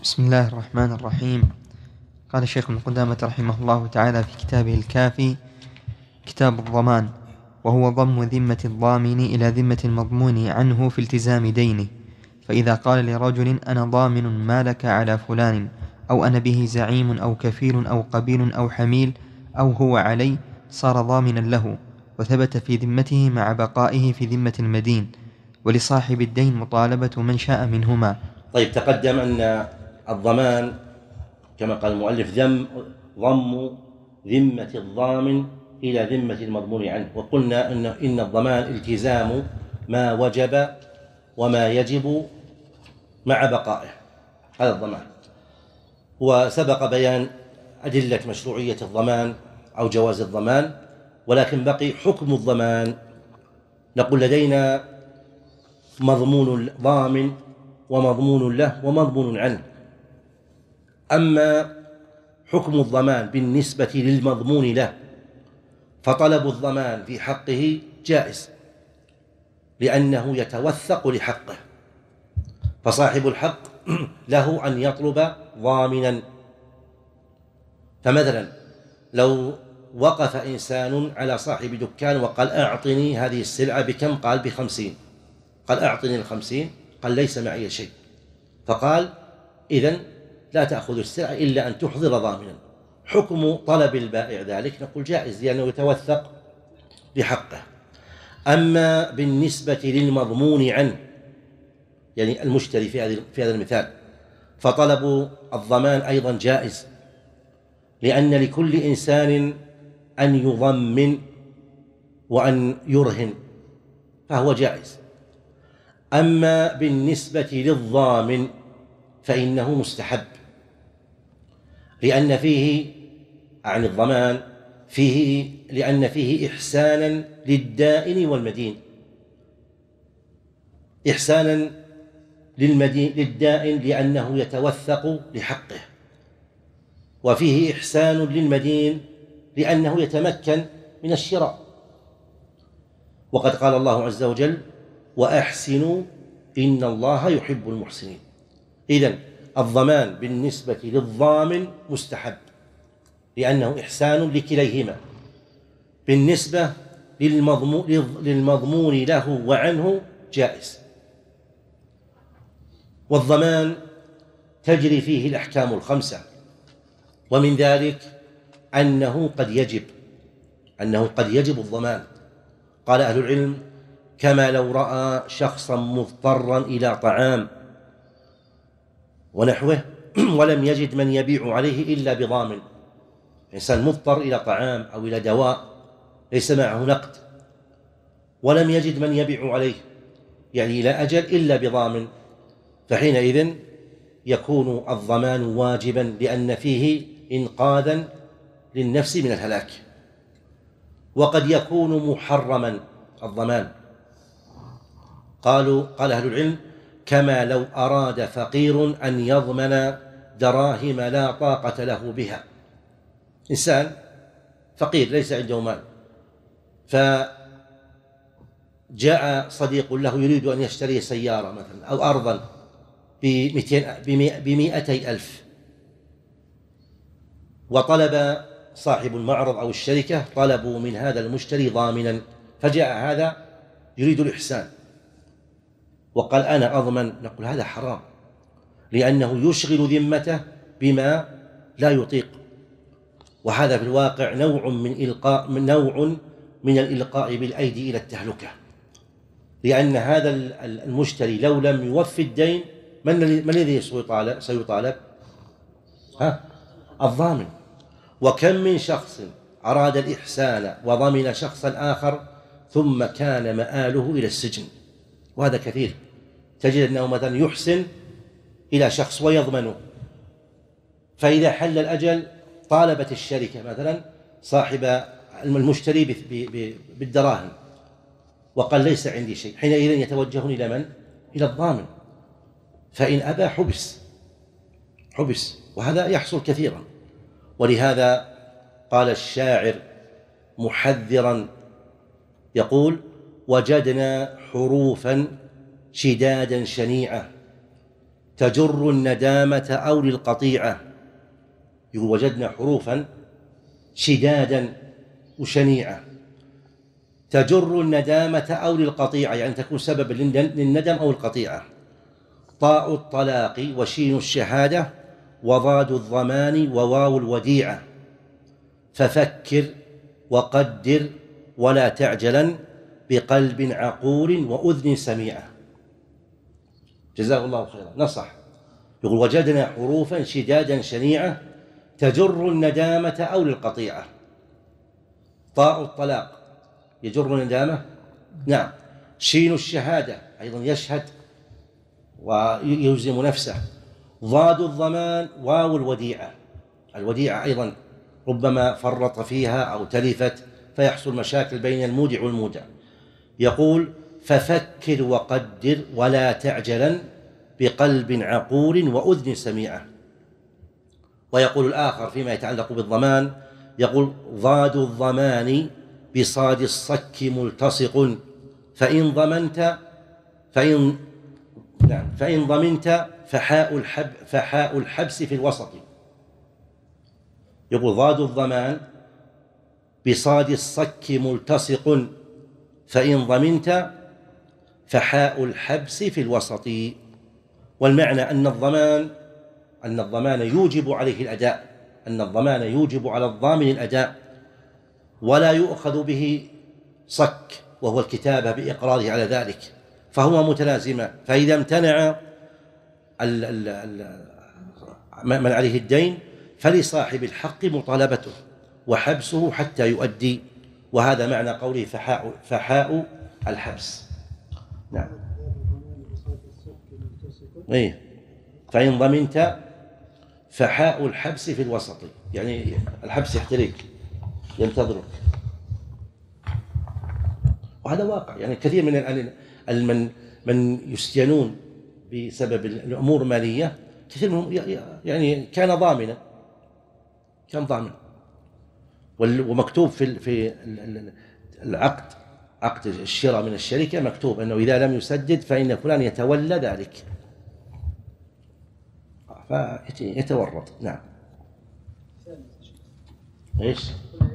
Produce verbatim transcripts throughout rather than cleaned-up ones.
بسم الله الرحمن الرحيم. قال الشيخ ابن قدامة رحمه الله تعالى في كتابه الكافي كتاب الضمان، وهو ضم ذمة الضامن إلى ذمة المضمون عنه في التزام دينه. فإذا قال لرجل أنا ضامن مالك على فلان، أو أنا به زعيم أو كفيل أو قبيل أو حميل أو هو علي، صار ضامنا له وثبت في ذمته مع بقائه في ذمة المدين، ولصاحب الدين مطالبة من شاء منهما. طيب، تقدم أن الضمان كما قال المؤلف ذم ضم ذمة الضامن إلى ذمة المضمون عنه، وقلنا إن إن الضمان التزام ما وجب وما يجب مع بقائه، هذا الضمان. وسبق بيان أدلة مشروعية الضمان أو جواز الضمان، ولكن بقي حكم الضمان. نقول لدينا مضمون ضامن ومضمون له ومضمون عنه. أما حكم الضمان بالنسبة للمضمون له فطلب الضمان في حقه جائز، لأنه يتوثق لحقه، فصاحب الحق له أن يطلب ضامنا. فمثلا لو وقف إنسان على صاحب دكان وقال أعطني هذه السلعة بكم؟ قال بخمسين. قال أعطني الخمسين، قال ليس معي شيء، فقال إذن لا تأخذ السلعة إلا أن تحضر ضامنا. حكم طلب البائع ذلك نقول جائز، لأنه يتوثق بحقه. أما بالنسبة للمضمون عنه، يعني المشتري في هذا في هذا المثال، فطلب الضمان أيضا جائز، لأن لكل إنسان أن يضمن وأن يرهن، فهو جائز. أما بالنسبة للضامن فإنه مستحب، لأن فيه عن الضمان فيه لأن فيه إحسانا للدائن والمدين، إحسانا للمدين للدائن لأنه يتوثق لحقه، وفيه إحسان للمدين لأنه يتمكن من الشراء. وقد قال الله عز وجل وأحسنوا إن الله يحب المحسنين. إذن الضمان بالنسبة للضامن مستحب، لأنه إحسان لكليهما. بالنسبة للمضمون له وعنه جائز. والضمان تجري فيه الأحكام الخمسة، ومن ذلك أنه قد يجب أنه قد يجب الضمان. قال أهل العلم كما لو رأى شخصا مضطرا إلى طعام ونحوه ولم يجد من يبيع عليه إلا بضامن. إنسان مضطر إلى طعام أو إلى دواء ليس معه نقد ولم يجد من يبيع عليه، يعني إلى أجل، إلا بضامن، فحينئذ يكون الضمان واجبا، لأن فيه إنقاذا للنفس من الهلاك. وقد يكون محرما الضمان. قالوا قال أهل العلم كما لو أراد فقير أن يضمن دراهم لا طاقة له بها. إنسان فقير ليس عنده مال، فجاء صديق له يريد أن يشتري سيارة مثلا أو أرضا بمئتي ألف، وطلب صاحب المعرض أو الشركة طلبوا من هذا المشتري ضامنا، فجاء هذا يريد الإحسان وقال أنا أضمن، نقول هذا حرام، لأنه يشغل ذمته بما لا يطيق. وهذا في الواقع نوع من إلقاء من نوع من الإلقاء بالأيدي إلى التهلكة، لأن هذا المشتري لو لم يوفي الدين من الذي سيطالب؟ سيطالب ها الضامن. وكم من شخص أراد الإحسان وضمن شخصا آخر ثم كان مآله إلى السجن، وهذا كثير. تجد أنه مثلا يحسن إلى شخص ويضمنه، فإذا حل الأجل طالبت الشركة مثلا صاحب المشتري بالدراهم وقال ليس عندي شيء، حينئذ يتوجهون إلى من؟ إلى الضامن، فإن أبى حبس حبس وهذا يحصل كثيرا. ولهذا قال الشاعر محذرا يقول وجدنا حروفا شدادا شنيعة تجر الندامة أو للقطيعة. يقول وجدنا حروفا شدادا وشنيعة تجر الندامة أو للقطيعة، يعني تكون سبب للندم أو القطيعة. طاء الطلاق وشين الشهادة وضاد الضمان وواو الوديعة. ففكر وقدر ولا تعجلا بقلب عقول وأذن سميعة. جزاه الله خيرا، نصح. يقول وجدنا حروفا شدادا شنيعة تجر الندامة أو للقطيعة. طاء الطلاق يجر الندامة، نعم. شين الشهادة أيضا يشهد ويلزم نفسه. ضاد الضمان واو الوديعة، الوديعة أيضا ربما فرط فيها أو تلفت فيحصل مشاكل بين المودع والمودع. يقول ففكر وقدر ولا تعجلا بقلب عقول وأذن سميعة. ويقول الآخر فيما يتعلق بالضمان، يقول ضاد الضمان بصاد الصك ملتصق فإن ضمنت فإن نعم فإن ضمنت فحاء الحب فحاء الحبس في الوسط. يقول ضاد الضمان بصاد الصك ملتصق فإن ضمنت فحاء الحبس في الوسط. والمعنى أن الضمان أن الضمان يوجب عليه الأداء، أن الضمان يوجب على الضامن الأداء ولا يؤخذ به صك وهو الكتابة بإقراره على ذلك، فهما متلازمان. فإذا امتنع من عليه الدين فلصاحب الحق مطالبته وحبسه حتى يؤدي، وهذا معنى قوله فحاء, فحاء الحبس. نعم. إيه. فإن ضمنت فحاء الحبس في الوسط، يعني الحبس يحتريك ينتظرك، وهذا واقع. يعني كثير من من من يسجنون بسبب الأمور المالية، كثير منهم يعني كان ضامنا كان ضامن ومكتوب في في العقد، عقد الشراء من الشركة، مكتوب أنه إذا لم يسدد فإن فلان يتولى ذلك فيتورط. نعم. ايش؟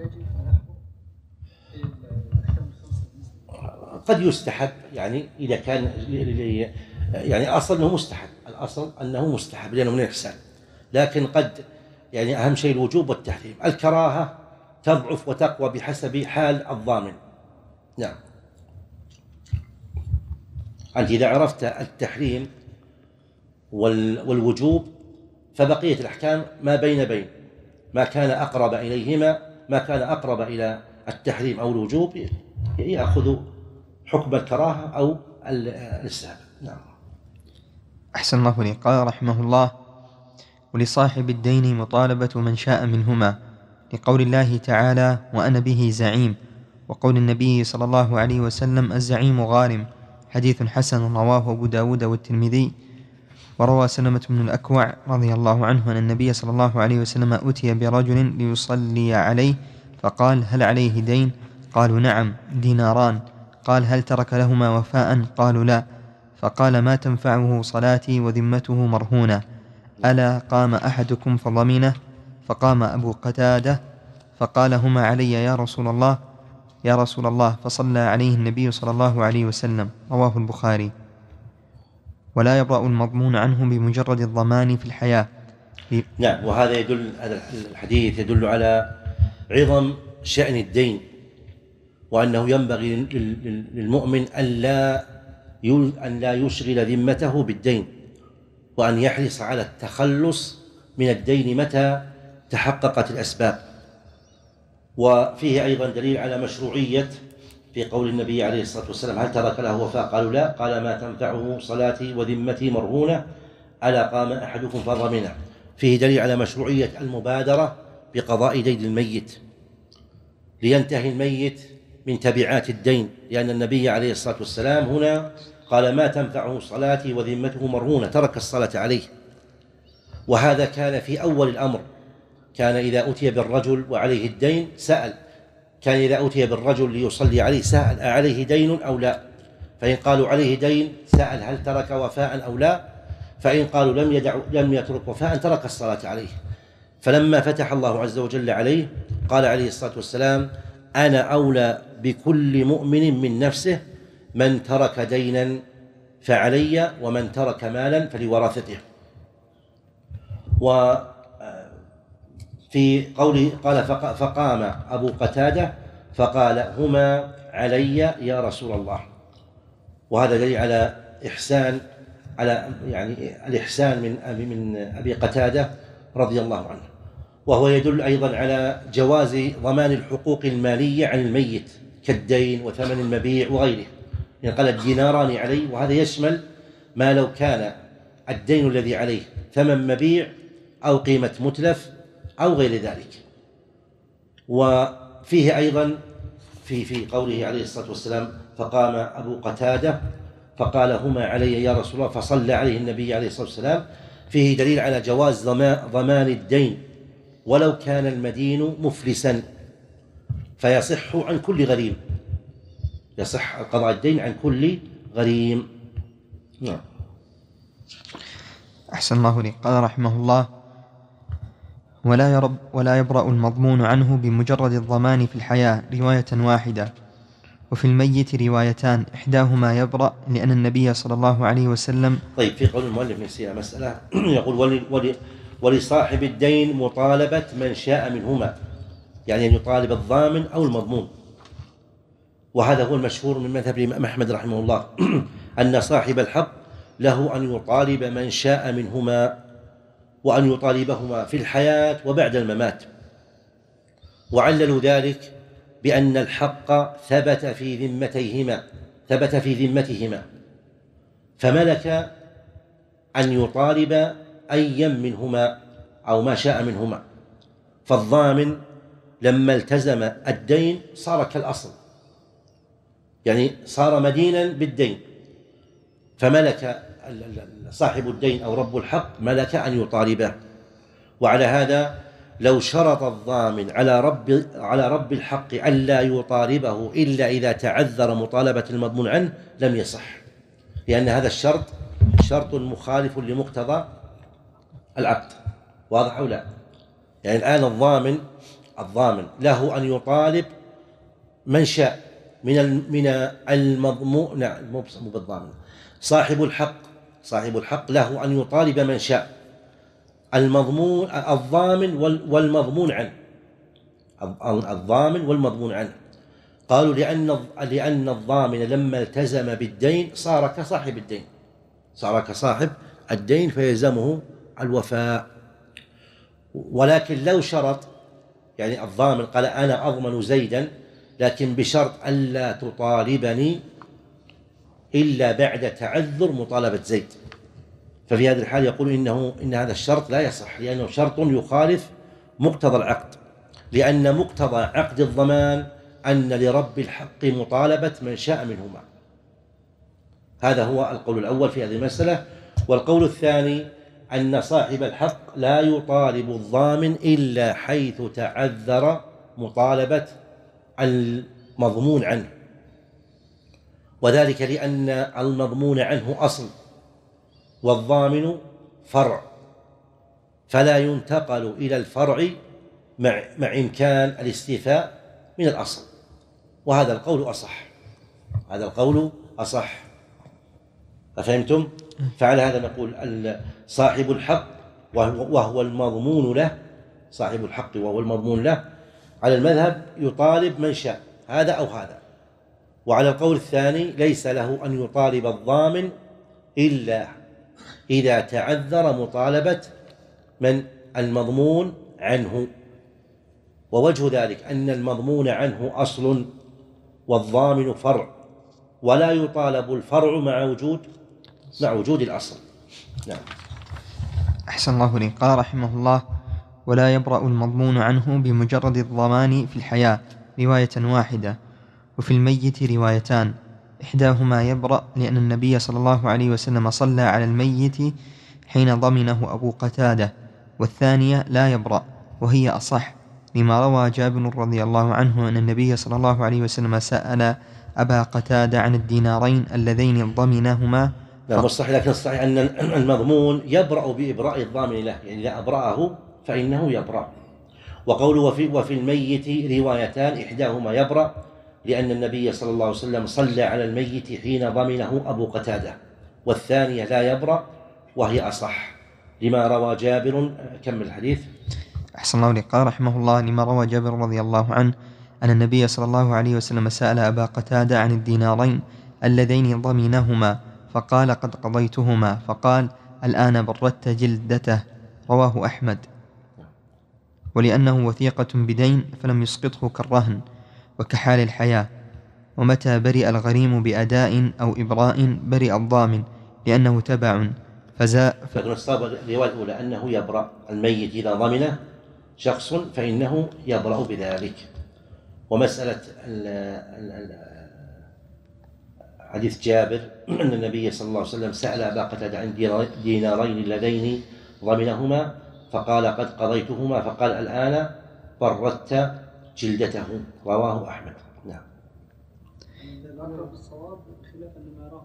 قد يستحب، يعني إذا كان يعني أصل أنه مستحب، الأصل أنه مستحب لأنه من الإحسان، لكن قد يعني أهم شيء الوجوب والتحريم. الكراهة تضعف وتقوى بحسب حال الضامن. نعم. أنت إذا عرفت التحريم والوجوب فبقية الأحكام ما بين بين ما كان أقرب إليهما، ما كان أقرب إلى التحريم أو الوجوب يأخذ حكم الكراهة أو الاستحباب. نعم. أحسن الله لي. قال رحمه الله: ولصاحب الدين مطالبة من شاء منهما، لقول الله تعالى: وأنا به زعيم، وقول النبي صلى الله عليه وسلم: الزعيم غارم، حديث حسن رواه أبو داود والترمذي. وروى سلمة بن الأكوع رضي الله عنه أن النبي صلى الله عليه وسلم أتي برجل ليصلي عليه فقال: هل عليه دين؟ قالوا: نعم، ديناران. قال: هل ترك لهما وفاء؟ قالوا: لا. فقال: ما تنفعه صلاتي وذمته مرهونة، ألا قام أحدكم فضمنه؟ فقام أبو قتادة فقال: هما علي يا رسول الله يا رسول الله فصلى عليه النبي صلى الله عليه وسلم. رواه البخاري. ولا يبرأ المضمون عنه بمجرد الضمان في الحياة. نعم. وهذا يدل، هذا الحديث يدل على عظم شأن الدين، وأنه ينبغي للمؤمن أن لا أن لا يشغل ذمته بالدين، وأن يحرص على التخلص من الدين متى تحققت الأسباب. وفيه أيضا دليل على مشروعية في قول النبي عليه الصلاة والسلام: هل ترك له وفاء؟ قالوا: لا. قال: ما تنفعه صلاتي وذمتي مرهونة، ألا قام أحدكم فضمنه. فيه دليل على مشروعية المبادرة بقضاء دين الميت لينتهي الميت من تبعات الدين، لأن النبي عليه الصلاة والسلام هنا قال: ما تنفعه صلاتي وذمته مرهونة، ترك الصلاة عليه. وهذا كان في أول الأمر، كان إذا أتي بالرجل وعليه الدين سأل، كان إذا أتي بالرجل ليصلي عليه سأل: أعليه دين أو لا؟ فإن قالوا عليه دين سأل: هل ترك وفاء أو لا؟ فإن قالوا لم يدع لم يترك وفاء ترك الصلاة عليه. فلما فتح الله عز وجل عليه قال عليه الصلاة والسلام: أنا أولى بكل مؤمن من نفسه، من ترك دينا فعلي، ومن ترك مالا فلورثته. وفي قوله قال: فقام أبو قتادة فقال: هما علي يا رسول الله. وهذا دليل على إحسان على يعني الإحسان من أبي من أبي قتادة رضي الله عنه. وهو يدل أيضا على جواز ضمان الحقوق المالية عن الميت كالدين وثمن المبيع وغيره، يعني قال: الديناران عليه، وهذا يشمل ما لو كان الدين الذي عليه ثمن مبيع أو قيمة متلف أو غير ذلك. وفيه أيضا في في قوله عليه الصلاة والسلام: فقام أبو قتادة فقال: هما علي يا رسول الله، فصلى عليه النبي عليه الصلاة والسلام، فيه دليل على جواز ضمان الدين ولو كان المدين مفلسا، فيصح عن كل غريم، يصح قضاء الدين عن كل غريم. نعم. أحسن الله لي. قال رحمه الله: ولا يرب ولا يبرأ المضمون عنه بمجرد الضمان في الحياة رواية واحدة، وفي الميت روايتان إحداهما يبرأ لأن النبي صلى الله عليه وسلم. طيب، في قول المؤلف نسينا مسألة يقول: ولي ولي ولصاحب الدين مطالبة من شاء منهما، يعني أن يطالب الضامن أو المضمون. وهذا هو المشهور من مذهب الإمام أحمد رحمه الله أن صاحب الحق له أن يطالب من شاء منهما، وأن يطالبهما في الحياة وبعد الممات. وعللوا ذلك بأن الحق ثبت في ذمتيهما ثبت في ذمتهما فملك أن يطالب أيا منهما أو ما شاء منهما. فالضامن لما التزم الدين صار كالأصل، يعني صار مدينا بالدين، فملك صاحب الدين أو رب الحق ملك أن يطالبه. وعلى هذا لو شرط الضامن على رب على رب الحق ألا يطالبه إلا إذا تعذر مطالبة المضمون عنه لم يصح، لأن هذا الشرط شرط مخالف لمقتضى العقد. واضح أو لا؟ يعني الآن الضامن الضامن له أن يطالب من شاء من من المضمون، نعم مو بالضامن، صاحب الحق صاحب الحق له أن يطالب من شاء، المضمون الضامن والمضمون عنه الضامن والمضمون عنه. قالوا لأن لأن الضامن لما التزم بالدين صار كصاحب الدين صار كصاحب الدين فيلزمه الوفاء. ولكن لو شرط، يعني الضامن قال: أنا أضمن زيدا لكن بشرط ألا تطالبني إلا بعد تعذر مطالبة زيد، ففي هذه الحال يقول إنه إن هذا الشرط لا يصح، لأنه شرط يخالف مقتضى العقد، لأن مقتضى عقد الضمان أن لرب الحق مطالبة من شاء منهما. هذا هو القول الأول في هذه المسألة. والقول الثاني أن صاحب الحق لا يطالب الضامن إلا حيث تعذر مطالبة المضمون عنه، وذلك لأن المضمون عنه أصل والضامن فرع، فلا ينتقل إلى الفرع مع, مع إمكان الاستيفاء من الأصل. وهذا القول أصح هذا القول أصح أفهمتم؟ فعلى هذا نقول صاحب الحق وهو المضمون له صاحب الحق وهو المضمون له على المذهب يطالب من شاء، هذا أو هذا. وعلى القول الثاني ليس له أن يطالب الضامن إلا إذا تعذر مطالبة من المضمون عنه. ووجه ذلك أن المضمون عنه أصل والضامن فرع، ولا يطالب الفرع مع وجود مع وجود الأصل. نعم. أحسن الله لي. قال رحمه الله: ولا يبرأ المضمون عنه بمجرد الضمان في الحياة رواية واحدة، وفي الميت روايتان إحداهما يبرأ لأن النبي صلى الله عليه وسلم صلى على الميت حين ضمنه أبو قتادة، والثانية لا يبرأ وهي أصح لما روى جابر رضي الله عنه أن النبي صلى الله عليه وسلم سأل أبا قتادة عن الدينارين اللذين ضمنهما نعم والصحيح، لكن الصحيح أن المضمون يبرأ بإبراء الضامن له، يعني إذا أبرأه فإنه يبرأ. وقوله وفي, وفي الميت روايتان، إحداهما يبرأ لأن النبي صلى الله عليه وسلم صلى على الميت حين ضمنه أبو قتادة، والثانية لا يبرأ وهي أصح لما روى جابر. كمل الحديث. أحسن الله إليك. قال رحمه الله: لما روى جابر رضي الله عنه أن النبي صلى الله عليه وسلم سأل أبا قتادة عن الدينارين اللذين ضمنهما فقال: قد قضيتهما، فقال: الآن بردت جلدته. رواه أحمد. ولأنه وثيقة بدين فلم يسقطه كالرهن وكحال الحياة. ومتى برئ الغريم بأداء أو إبراء برئ الضامن لأنه تبع فزاء. فكان الصواب الرواية الأولى أنه يبرأ الميت إذا ضمنه شخص فإنه يبرأ بذلك. ومسألة حديث جابر أن النبي صلى الله عليه وسلم سأل أبا قتادة عن دينارين اللذين ضمنهما فقال: قد قضيتهما، فقال: الآن بردت جلدته. رواه أحمد. نعم. الصواب خلافا لما يراه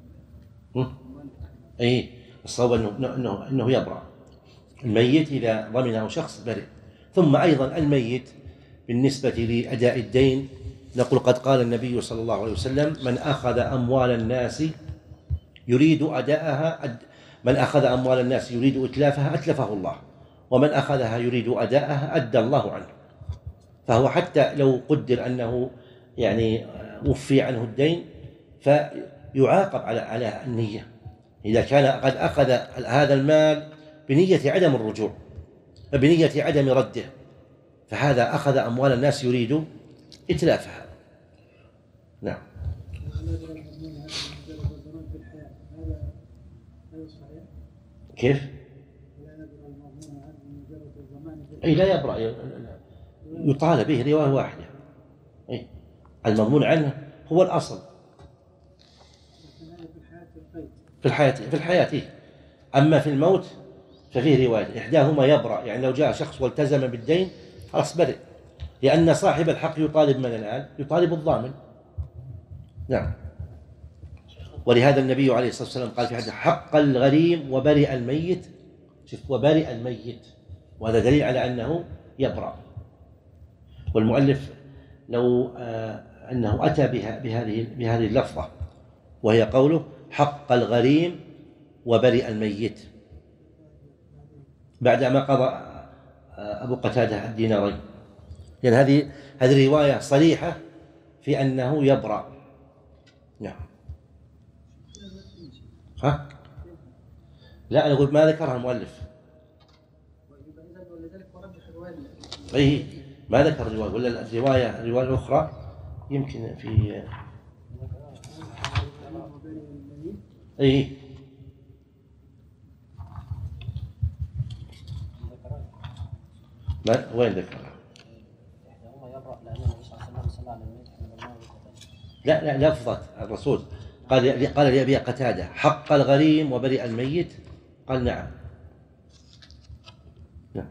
أي الصواب أنه, إنه, إنه يبرأ الميت إذا ضمنه شخص برئ. ثم أيضا الميت بالنسبة لأداء الدين نقول: قد قال النبي صلى الله عليه وسلم: من أخذ أموال الناس يريد أداءها من أخذ أموال الناس يريد إتلافها أتلفه الله، ومن أخذها يريد أداءها أدى الله عنه. فهو حتى لو قدر أنه يعني وفي عنه الدين فيعاقب على على النية إذا كان قد أخذ هذا المال بنية عدم الرجوع، بنية عدم رده، فهذا أخذ أموال الناس يريد إتلافها. نعم. كيف؟ أي لا يبرأ، يطالب به رواية واحدة. أي المضمون عنه هو الأصل في الحياة في الحياة أما في الموت ففيه رواية إحداهما يبرأ، يعني لو جاء شخص والتزم بالدين خلاص برئ، لأن صاحب الحق يطالب من الآن؟ يطالب الضامن. نعم. ولهذا النبي عليه الصلاة والسلام قال في حديث: حق الغريم وبرئ الميت. شوف، وبرئ الميت، وهذا دليل على أنه يبرأ. والمؤلف لو آه أنه أتى بها بهذه بهذه اللفظة وهي قوله: حق الغريم وبرئ الميت، بعدما قضى أبو قتادة الدينارين، لأن يعني هذه هذه رواية صريحة في أنه يبرأ. نعم. ها؟ لا، أنا أقول ما ذكرها المؤلف. أي ما ذكر الرواية، ولا الرواية الرواية الأخرى يمكن في أي ما وين ذكرها؟ لا لا لفظة الرسول قال قال لأبي قتادة: حق الغريم وبرئ الميت. قال: نعم. نعم.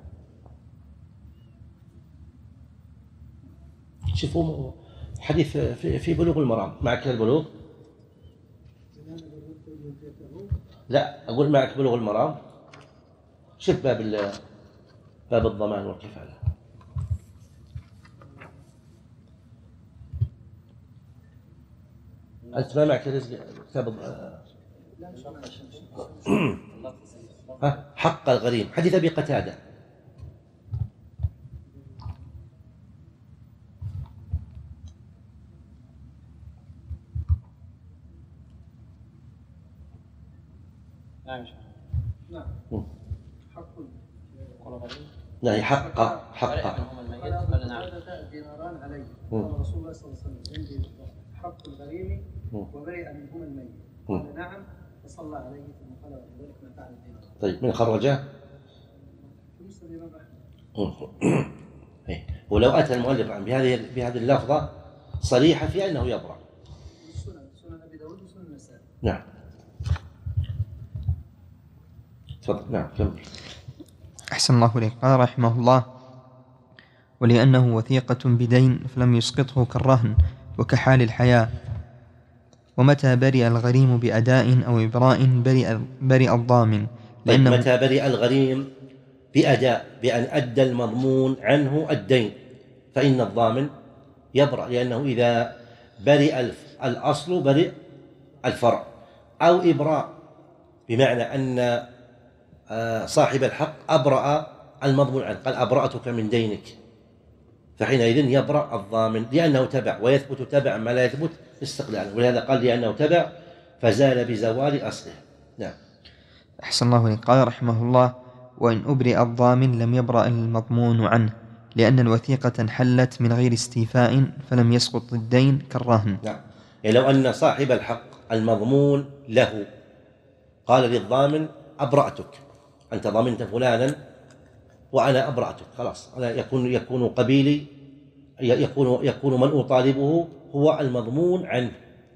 شوفوا حديث في بلوغ المرام. معك البلوغ؟ لا، أقول معك بلوغ المرام. شوف باب باب الضمان والكفالة. أنت ما معك كتاب حق الغريم، حديث أبي قتادة. نعم. نعم. حق لا، حق حق ديناران عليه. قال رسول الله صلى الله عليه وسلم: عندي حق الغريم وبرئ منهما الميت. قال: نعم. فصلى عليه ثم قال: ذلك ما فعل الدينار. طيب، من خرجه؟ ولو أتى المؤلف بهذه بهذه اللفظة صريحة في أنه يبرأ. السنن سنن أبي داود وسنن النسائي. نعم. تفضل. نعم كمل. أحسن الله إليك. قال رحمه الله: ولأنه وثيقة بدين فلم يسقطه كالرهن وكحال الحياة. ومتى برئ الغريم بأداء أو إبراء برئ, برئ الضامن. لأنه متى برئ الغريم بأداء، بأن أدى المضمون عنه الدين، فإن الضامن يبرأ، لأنه إذا برئ الأصل برئ الفرع. أو إبراء، بمعنى أن صاحب الحق أبرأ المضمون عنه، قال أبرأتك من دينك، فحينئذ يبرأ الضامن لأنه تبع، ويثبت تبع ما لا يثبت استقلالا، ولهذا قال لأنه تبع فزال بزوال أصله. نعم. أحسن الله إليك. قال رحمه الله: وإن أبرئ الضامن لم يبرأ المضمون عنه، لأن الوثيقة انحلت من غير استيفاء فلم يسقط الدين كالرهن. نعم. يعني لو أن صاحب الحق المضمون له قال للضامن أبرأتك، أنت ضمنت فلانا وأنا أبرأتك، خلاص أنا يكون يكون قبيلي، يكون يكون من أطالبه هو المضمون عنه.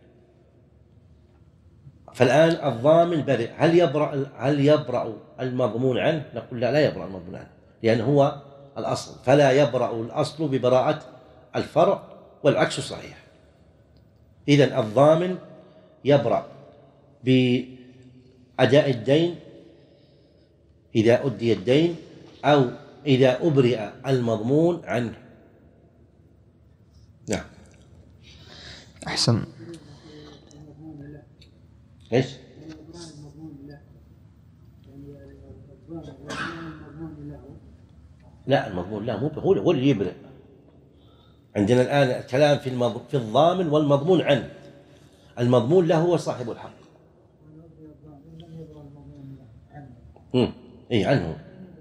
فالآن الضامن برئ، هل يبرأ هل يبرأ المضمون عنه؟ نقول لا، لا يبرأ المضمون عنه، لأنه هو الأصل، فلا يبرأ الأصل ببراءة الفرع، والعكس صحيح. إذن الضامن يبرأ بأداء الدين إذا أدي الدين، أو إذا أبرئ المضمون عنه. نعم. أحسن. إيش؟ لا، المضمون لا، مو هو هو اللي يبرئ. عندنا الآن كلام في المض... في الضامن والمضمون عنه. المضمون له هو صاحب الحق. امم اي عنه.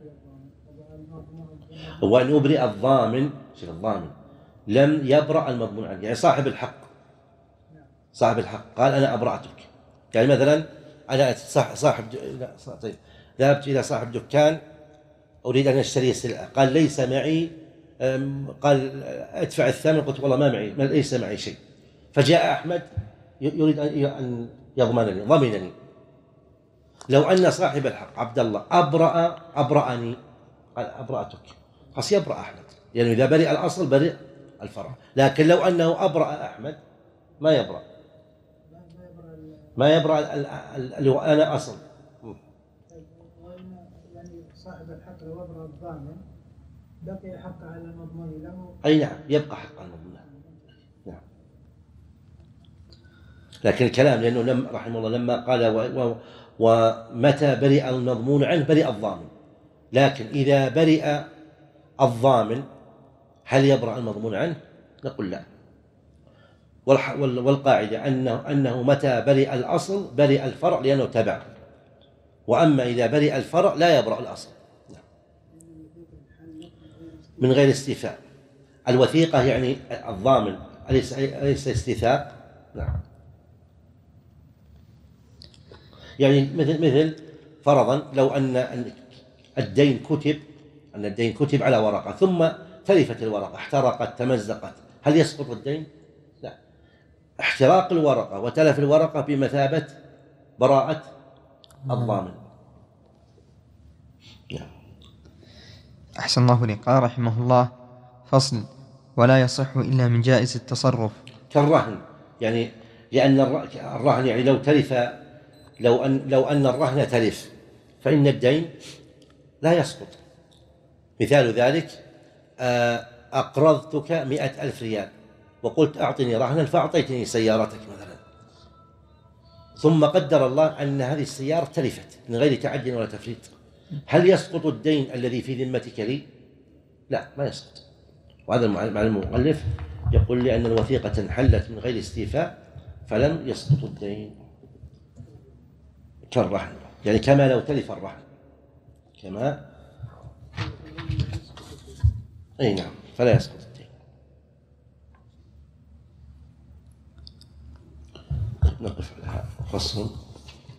هو أن يبرئ الضامن، شوف الضامن لم يبرأ المضمون عنه، يعني صاحب الحق، صاحب الحق قال أنا أبرأتك. يعني مثلا أنا صاحب لا طيب ذهبت إلى صاحب دكان أريد أن أشتري سلعة، قال ليس معي، قال أدفع الثمن، قلت والله ما معي، ليس معي شيء. فجاء أحمد يريد أن يضمنني، ضمنني. لو أن صاحب الحق عبد الله أبرأ أبرأني، قال أبرأتك، خلاص يبرأ أحمد، لأنه يعني إذا برئ الأصل برئ الفرع. لكن لو أنه أبرأ أحمد ما يبرأ، ما يبرأ اللي هو أنا أصل. يعني صاحب الحق لو أبرأ الضامن بقي حق على المضمون له. أي نعم، يبقى حق على المضمون له. نعم. لكن الكلام لأنه لم رحمه الله لما قال و و ومتى برئ المضمون عنه برئ الضامن، لكن إذا برئ الضامن هل يبرأ المضمون عنه؟ نقول لا. والقاعدة أنه, أنه متى برئ الأصل برئ الفرع لأنه تبع، وأما إذا برئ الفرع لا يبرأ الأصل من غير استيفاء. الوثيقة يعني الضامن أليس استيفاء؟ نعم. يعني مثل مثل فرضا لو أن الدين كتب، أن الدين كتب على ورقة ثم تلفت الورقة، احترقت، تمزقت، هل يسقط الدين؟ لا. احتراق الورقة وتلف الورقة بمثابة براءة الضامن. نعم. أحسن الله إليك. قال رحمه الله: فصل: ولا يصح إلا من جائز التصرف. كالرهن، يعني لأن الرهن يعني لو تلف، لو أن لو أن الرهن تلف فإن الدين لا يسقط. مثال ذلك أقرضتك مئة ألف ريال وقلت أعطني رهنا فأعطيتني سيارتك مثلا، ثم قدر الله أن هذه السيارة تلفت من غير تعد ولا تفريط، هل يسقط الدين الذي في ذمتك لي؟ لا، ما يسقط. وهذا مع المؤلف يقول لأن الوثيقة انحلت من غير استيفاء فلم يسقط الدين كالرهن، يعني كما لو تلف الرهن، كما أي نعم، فلا يسقط الدين. نقف على فصل.